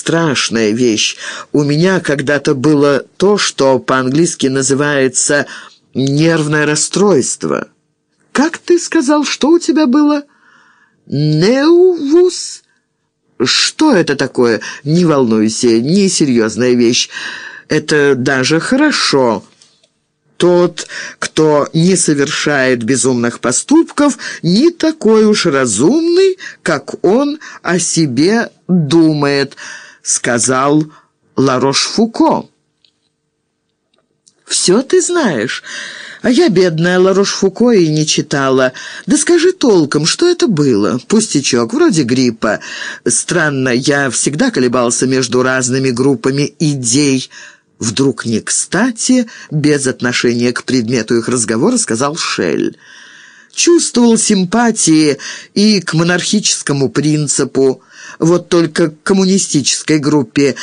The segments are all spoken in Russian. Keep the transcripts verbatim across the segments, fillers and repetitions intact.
страшная вещь. У меня когда-то было то, что по-английски называется нервное расстройство». «Как ты сказал, что у тебя было?» «Неувус». «Что это такое?» «Не волнуйся, несерьезная вещь. Это даже хорошо. Тот, кто не совершает безумных поступков, не такой уж разумный, как он о себе думает», — сказал Ларош-Фуко. «Все ты знаешь. А я, бедная, Ларош-Фуко и не читала. Да скажи толком, что это было? Пустячок, вроде гриппа. Странно, я всегда колебался между разными группами идей». Вдруг не кстати, без отношения к предмету их разговора, сказал Шель. Чувствовал симпатии и к монархическому принципу, вот только к коммунистической группе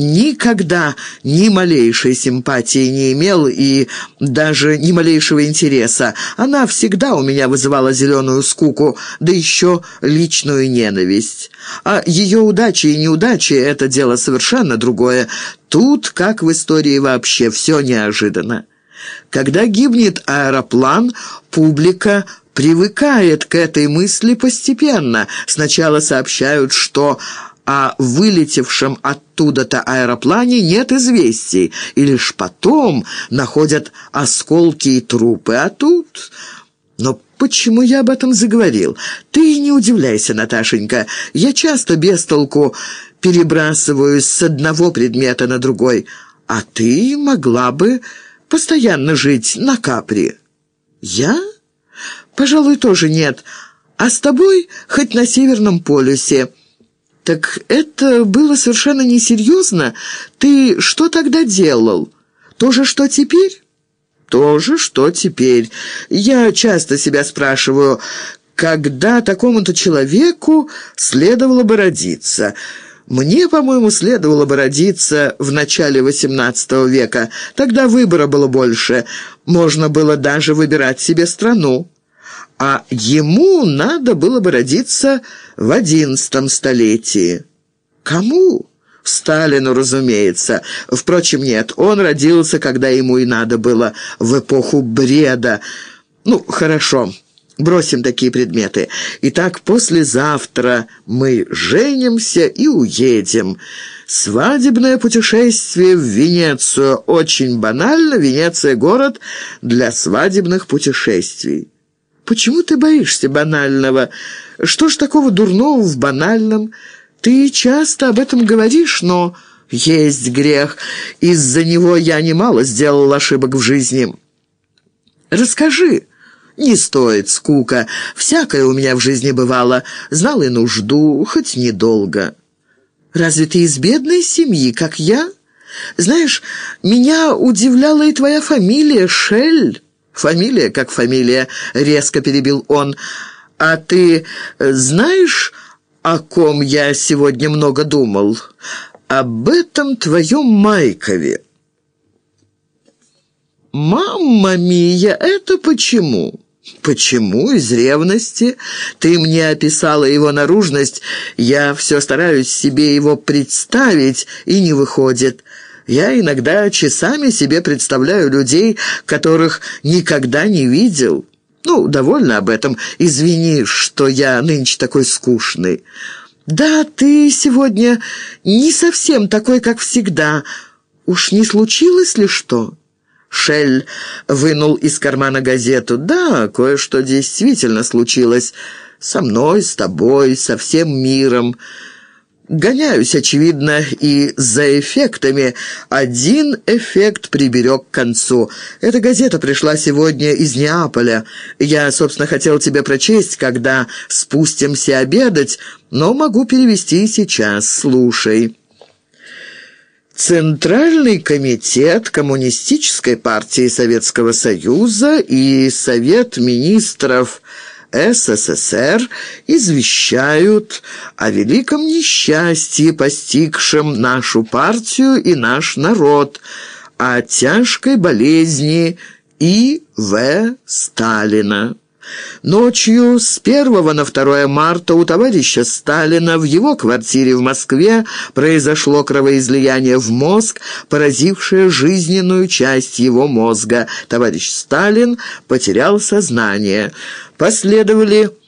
никогда ни малейшей симпатии не имел и даже ни малейшего интереса. Она всегда у меня вызывала зеленую скуку, да еще личную ненависть. А ее удачи и неудачи — это дело совершенно другое. Тут, как в истории вообще, все неожиданно. Когда гибнет аэроплан, публика привыкает к этой мысли постепенно. Сначала сообщают, что о вылетевшем оттуда-то аэроплане нет известий, и лишь потом находят осколки и трупы. А тут... Но почему я об этом заговорил? Ты не удивляйся, Наташенька. Я часто без толку перебрасываюсь с одного предмета на другой, а ты могла бы постоянно жить на Капри. Я? Пожалуй, тоже нет. А с тобой хоть на Северном полюсе. Так это было совершенно несерьезно. Ты что тогда делал? То же, что теперь? То же, что теперь. Я часто себя спрашиваю, когда такому-то человеку следовало бы родиться. Мне, по-моему, следовало бы родиться в начале восемнадцатого века. Тогда выбора было больше. Можно было даже выбирать себе страну. А ему надо было бы родиться в одиннадцатом столетии. Кому? Сталину, разумеется. Впрочем, нет, он родился, когда ему и надо было, в эпоху бреда. Ну, хорошо, бросим такие предметы. Итак, послезавтра мы женимся и уедем. Свадебное путешествие в Венецию. Очень банально, Венеция — город для свадебных путешествий. Почему ты боишься банального? Что ж такого дурного в банальном? Ты часто об этом говоришь, но есть грех. Из-за него я немало сделал ошибок в жизни. Расскажи. Не стоит, скука. Всякое у меня в жизни бывало. Знал и нужду, хоть недолго. Разве ты из бедной семьи, как я? Знаешь, меня удивляла и твоя фамилия, Шель. «Фамилия как фамилия», — резко перебил он. «А ты знаешь, о ком я сегодня много думал? Об этом твоем Майкове». «Мамма мия, это почему?» «Почему? Из ревности. Ты мне описала его наружность. Я все стараюсь себе его представить, и не выходит». Я иногда часами себе представляю людей, которых никогда не видел. Ну, довольно об этом. Извини, что я нынче такой скучный. Да, ты сегодня не совсем такой, как всегда. Уж не случилось ли что?» Шель вынул из кармана газету. «Да, кое-что действительно случилось. Со мной, с тобой, со всем миром». Гоняюсь, очевидно, и за эффектами. Один эффект приберег к концу. Эта газета пришла сегодня из Неаполя. Я, собственно, хотел тебе прочесть, когда спустимся обедать, но могу перевести сейчас. Слушай. Центральный комитет Коммунистической партии Советского Союза и Совет министров СССР извещают о великом несчастье, постигшем нашу партию и наш народ, о тяжкой болезни И В Сталина. Ночью с первого на второе марта у товарища Сталина в его квартире в Москве произошло кровоизлияние в мозг, поразившее жизненную часть его мозга. Товарищ Сталин потерял сознание. Последовали